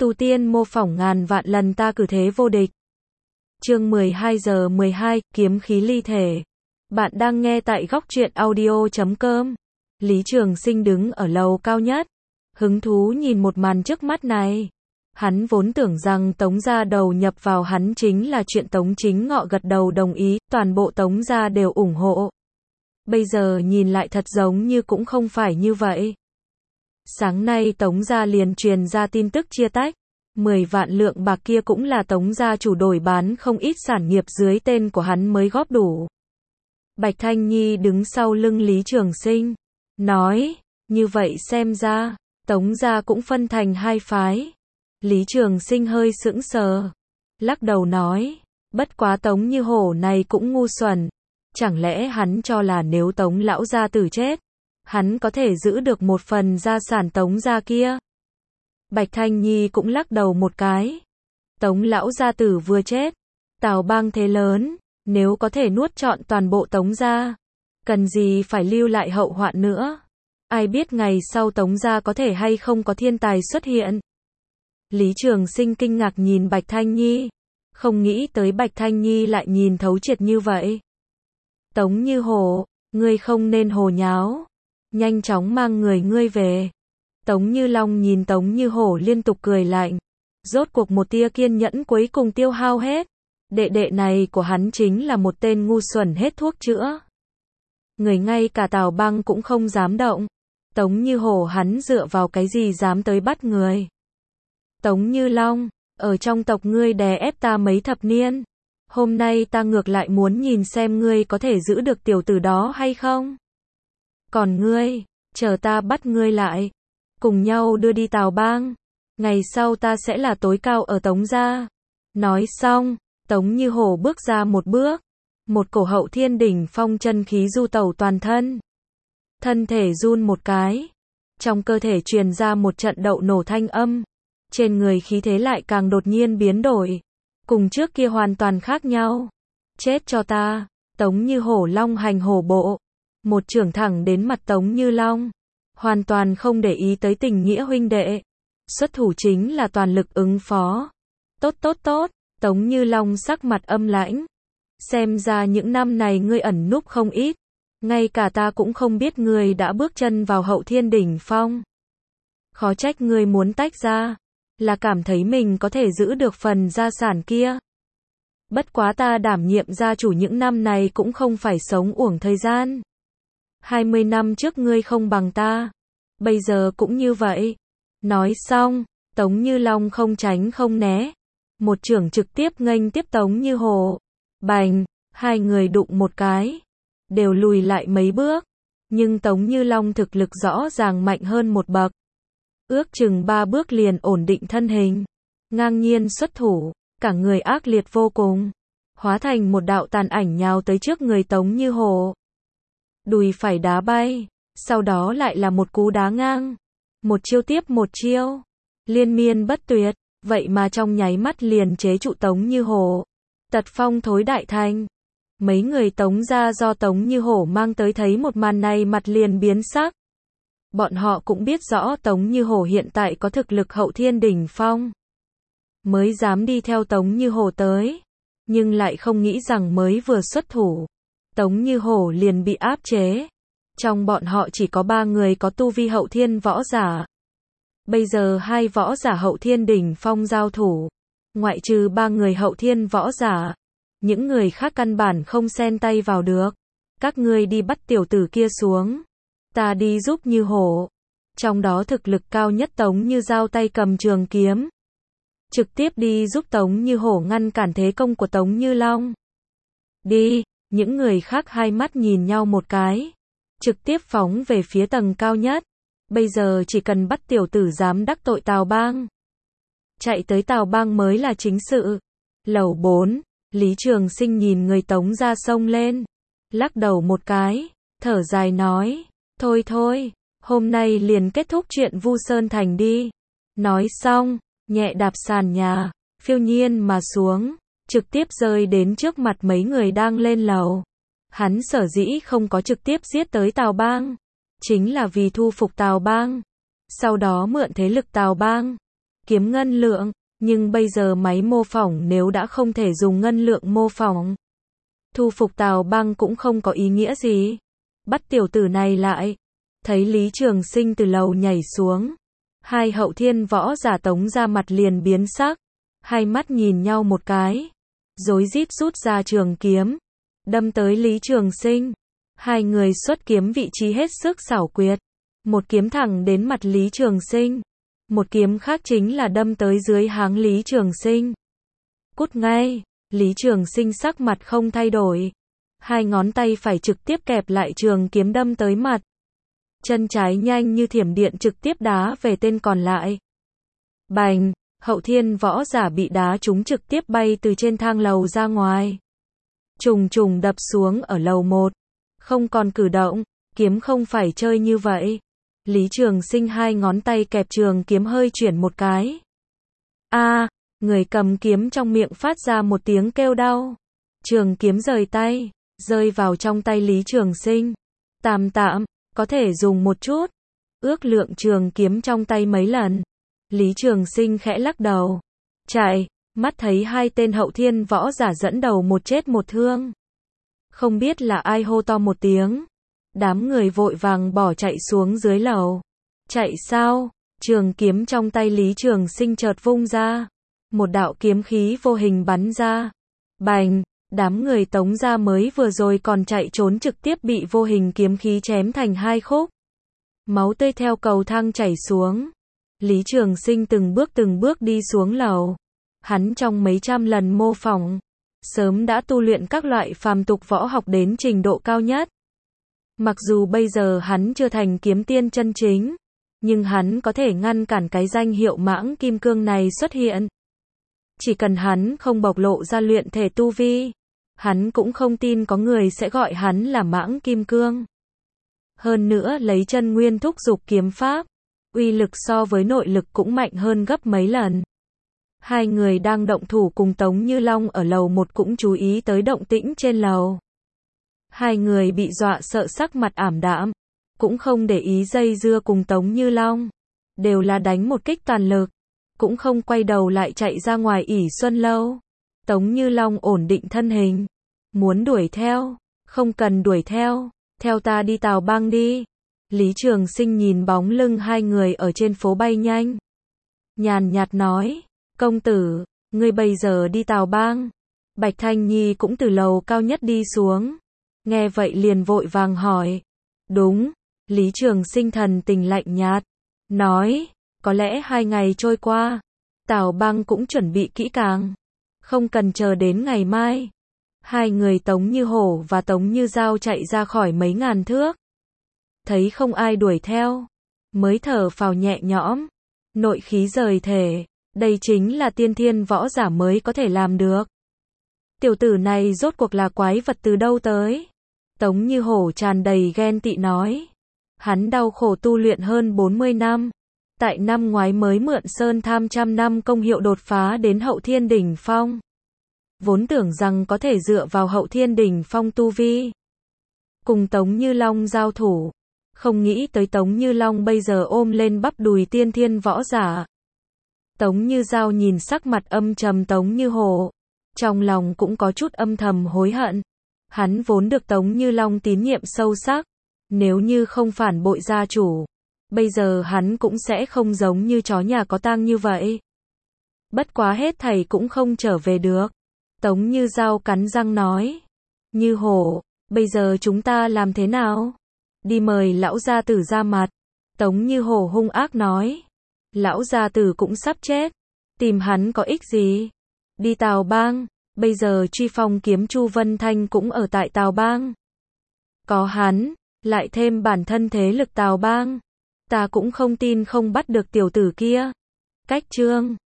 Tu tiên mô phỏng ngàn vạn lần ta cử thế vô địch. Chương 12 giờ 12, kiếm khí ly thể. Bạn đang nghe tại góc truyện audio.com. Lý Trường Sinh đứng ở lầu cao nhất, hứng thú nhìn một màn trước mắt này. Hắn vốn tưởng rằng Tống gia đầu nhập vào hắn chính là chuyện Tống Chính Ngọ gật đầu đồng ý, toàn bộ Tống gia đều ủng hộ. Bây giờ nhìn lại thật giống như cũng không phải như vậy. Sáng nay Tống gia liền truyền ra tin tức chia tách, 10 vạn lượng bạc kia cũng là Tống gia chủ đổi bán không ít sản nghiệp dưới tên của hắn mới góp đủ. Bạch Thanh Nhi đứng sau lưng Lý Trường Sinh, nói, như vậy xem ra, Tống gia cũng phân thành hai phái. Lý Trường Sinh hơi sững sờ, lắc đầu nói, bất quá Tống Như Hổ này cũng ngu xuẩn, chẳng lẽ hắn cho là nếu Tống lão gia tử chết, hắn có thể giữ được một phần gia sản Tống gia kia? Bạch Thanh Nhi cũng lắc đầu một cái. Tống lão gia tử vừa chết, Tào Bang thế lớn, nếu có thể nuốt trọn toàn bộ Tống gia, cần gì phải lưu lại hậu hoạn nữa? Ai biết ngày sau Tống gia có thể hay không có thiên tài xuất hiện? Lý Trường Sinh kinh ngạc nhìn Bạch Thanh Nhi, không nghĩ tới Bạch Thanh Nhi lại nhìn thấu triệt như vậy. Tống Như Hổ, ngươi không nên hồ nháo, nhanh chóng mang người ngươi về. Tống Như Long nhìn Tống Như Hổ liên tục cười lạnh, rốt cuộc một tia kiên nhẫn cuối cùng tiêu hao hết. Đệ đệ này của hắn chính là một tên ngu xuẩn hết thuốc chữa. Người ngay cả Tào Bang cũng không dám động. Tống Như Hổ hắn dựa vào cái gì dám tới bắt người? Tống Như Long, ở trong tộc ngươi đè ép ta mấy thập niên, hôm nay ta ngược lại muốn nhìn xem ngươi có thể giữ được tiểu tử đó hay không. Còn ngươi, chờ ta bắt ngươi lại, cùng nhau đưa đi Tào Bang, ngày sau ta sẽ là tối cao ở Tống gia. Nói xong, Tống Như Hổ bước ra một bước, một cổ hậu thiên đỉnh phong chân khí du tẩu toàn thân. Thân thể run một cái, trong cơ thể truyền ra một trận đậu nổ thanh âm, trên người khí thế lại càng đột nhiên biến đổi, cùng trước kia hoàn toàn khác nhau. Chết cho ta! Tống Như Hổ long hành hổ bộ, một chưởng thẳng đến mặt Tống Như Long, hoàn toàn không để ý tới tình nghĩa huynh đệ, xuất thủ chính là toàn lực ứng phó. Tốt tốt tốt, Tống Như Long sắc mặt âm lãnh, xem ra những năm này ngươi ẩn núp không ít, ngay cả ta cũng không biết ngươi đã bước chân vào hậu thiên đỉnh phong. Khó trách ngươi muốn tách ra, là cảm thấy mình có thể giữ được phần gia sản kia. Bất quá ta đảm nhiệm gia chủ những năm này cũng không phải sống uổng thời gian. 20 năm trước ngươi không bằng ta, bây giờ cũng như vậy. Nói xong, Tống Như Long không tránh không né, một chưởng trực tiếp nghênh tiếp Tống Như Hổ. Bành, hai người đụng một cái, đều lùi lại mấy bước, nhưng Tống Như Long thực lực rõ ràng mạnh hơn một bậc. Ước chừng 3 bước liền ổn định thân hình, ngang nhiên xuất thủ, cả người ác liệt vô cùng, hóa thành một đạo tàn ảnh nhào tới trước người Tống Như Hổ. Đùi phải đá bay, sau đó lại là một cú đá ngang, một chiêu tiếp một chiêu, liên miên bất tuyệt, vậy mà trong nháy mắt liền chế trụ Tống Như Hổ. Tật phong thối đại thành. Mấy người Tống gia do Tống Như Hổ mang tới thấy một màn này mặt liền biến sắc. Bọn họ cũng biết rõ Tống Như Hổ hiện tại có thực lực hậu thiên đỉnh phong, mới dám đi theo Tống Như Hổ tới, nhưng lại không nghĩ rằng mới vừa xuất thủ, Tống Như Hổ liền bị áp chế. Trong bọn họ chỉ có 3 người có tu vi hậu thiên võ giả. Bây giờ 2 võ giả hậu thiên đỉnh phong giao thủ, ngoại trừ 3 người hậu thiên võ giả, những người khác căn bản không xen tay vào được. Các ngươi đi bắt tiểu tử kia xuống, ta đi giúp Như Hổ. Trong đó thực lực cao nhất Tống Như Giao tay cầm trường kiếm, trực tiếp đi giúp Tống Như Hổ ngăn cản thế công của Tống Như Long. Đi, những người khác hai mắt nhìn nhau một cái, trực tiếp phóng về phía tầng cao nhất. Bây giờ chỉ cần bắt tiểu tử dám đắc tội Tào Bang, chạy tới Tào Bang mới là chính sự. Lầu 4, Lý Trường Sinh nhìn người Tống ra xông lên, lắc đầu một cái, thở dài nói, thôi thôi, hôm nay liền kết thúc chuyện Vu Sơn Thành đi. Nói xong, nhẹ đạp sàn nhà, phiêu nhiên mà xuống, trực tiếp rơi đến trước mặt mấy người đang lên lầu. Hắn sở dĩ không có trực tiếp giết tới Tào Bang, chính là vì thu phục Tào Bang, sau đó mượn thế lực Tào Bang, kiếm ngân lượng, nhưng bây giờ máy mô phỏng nếu đã không thể dùng ngân lượng mô phỏng, thu phục Tào Bang cũng không có ý nghĩa gì. Bắt tiểu tử này lại. Thấy Lý Trường Sinh từ lầu nhảy xuống, hai hậu thiên võ giả Tống ra mặt liền biến sắc, hai mắt nhìn nhau một cái, rối rít rút ra trường kiếm, đâm tới Lý Trường Sinh. Hai người xuất kiếm vị trí hết sức xảo quyệt, một kiếm thẳng đến mặt Lý Trường Sinh, một kiếm khác chính là đâm tới dưới háng Lý Trường Sinh. Cút ngay. Lý Trường Sinh sắc mặt không thay đổi, hai ngón tay phải trực tiếp kẹp lại trường kiếm đâm tới mặt, chân trái nhanh như thiểm điện trực tiếp đá về tên còn lại. Bành, hậu thiên võ giả bị đá trúng trực tiếp bay từ trên thang lầu ra ngoài, trùng trùng đập xuống ở lầu 1, không còn cử động. Kiếm không phải chơi như vậy. Lý Trường Sinh hai ngón tay kẹp trường kiếm hơi chuyển một cái. Người cầm kiếm trong miệng phát ra một tiếng kêu đau. Trường kiếm rời tay, rơi vào trong tay Lý Trường Sinh. Tạm, có thể dùng một chút. Ước lượng trường kiếm trong tay mấy lần. Lý Trường Sinh khẽ lắc đầu. Chạy, mắt thấy hai tên hậu thiên võ giả dẫn đầu một chết một thương. Không biết là ai hô to một tiếng. Đám người vội vàng bỏ chạy xuống dưới lầu. Chạy sao? Trường kiếm trong tay Lý Trường Sinh chợt vung ra. Một đạo kiếm khí vô hình bắn ra. Bành, đám người Tống gia mới vừa rồi còn chạy trốn trực tiếp bị vô hình kiếm khí chém thành hai khúc. Máu tươi theo cầu thang chảy xuống. Lý Trường Sinh từng bước đi xuống lầu. Hắn trong mấy trăm lần mô phỏng, sớm đã tu luyện các loại phàm tục võ học đến trình độ cao nhất. Mặc dù bây giờ hắn chưa thành kiếm tiên chân chính, nhưng hắn có thể ngăn cản cái danh hiệu Mãng Kim Cương này xuất hiện. Chỉ cần hắn không bộc lộ ra luyện thể tu vi, hắn cũng không tin có người sẽ gọi hắn là Mãng Kim Cương. Hơn nữa lấy chân nguyên thúc dục kiếm pháp, uy lực so với nội lực cũng mạnh hơn gấp mấy lần. Hai người đang động thủ cùng Tống Như Long ở lầu 1 cũng chú ý tới động tĩnh trên lầu. Hai người bị dọa sợ sắc mặt ảm đạm, cũng không để ý dây dưa cùng Tống Như Long, đều là đánh một kích toàn lực, cũng không quay đầu lại chạy ra ngoài ỷ Xuân Lâu. Tống Như Long ổn định thân hình, muốn đuổi theo, không cần đuổi theo, theo ta đi Tào Bang đi. Lý Trường Sinh nhìn bóng lưng hai người ở trên phố bay nhanh, nhàn nhạt nói, công tử, ngươi bây giờ đi Tào Bang. Bạch Thanh Nhi cũng từ lầu cao nhất đi xuống, nghe vậy liền vội vàng hỏi. Đúng. Lý Trường Sinh thần tình lạnh nhạt, nói, có lẽ 2 ngày trôi qua, Tào Bang cũng chuẩn bị kỹ càng, không cần chờ đến ngày mai. Hai người Tống Như Hổ và Tống Như Giao chạy ra khỏi mấy ngàn thước, thấy không ai đuổi theo, mới thở phào nhẹ nhõm, nội khí rời thể, đây chính là tiên thiên võ giả mới có thể làm được. Tiểu tử này rốt cuộc là quái vật từ đâu tới? Tống Như Hổ tràn đầy ghen tị nói. Hắn đau khổ tu luyện hơn 40 năm. Tại năm ngoái mới mượn Sơn Tham trăm năm công hiệu đột phá đến hậu thiên đỉnh phong. Vốn tưởng rằng có thể dựa vào hậu thiên đỉnh phong tu vi, cùng Tống Như Long giao thủ. Không nghĩ tới Tống Như Long bây giờ ôm lên bắp đùi tiên thiên võ giả. Tống Như Giao nhìn sắc mặt âm trầm Tống Như Hổ, trong lòng cũng có chút âm thầm hối hận. Hắn vốn được Tống Như Long tín nhiệm sâu sắc, nếu như không phản bội gia chủ, bây giờ hắn cũng sẽ không giống như chó nhà có tang như vậy. Bất quá hết thảy cũng không trở về được. Tống Như Giao cắn răng nói, Như Hổ, bây giờ chúng ta làm thế nào? Đi mời lão gia tử ra mặt. Tống Như Hổ hung ác nói, lão gia tử cũng sắp chết, tìm hắn có ích gì? Đi Tào Bang, bây giờ truy phong kiếm Chu Vân Thanh cũng ở tại Tào Bang. Có hắn, lại thêm bản thân thế lực Tào Bang, ta cũng không tin không bắt được tiểu tử kia. Cách chương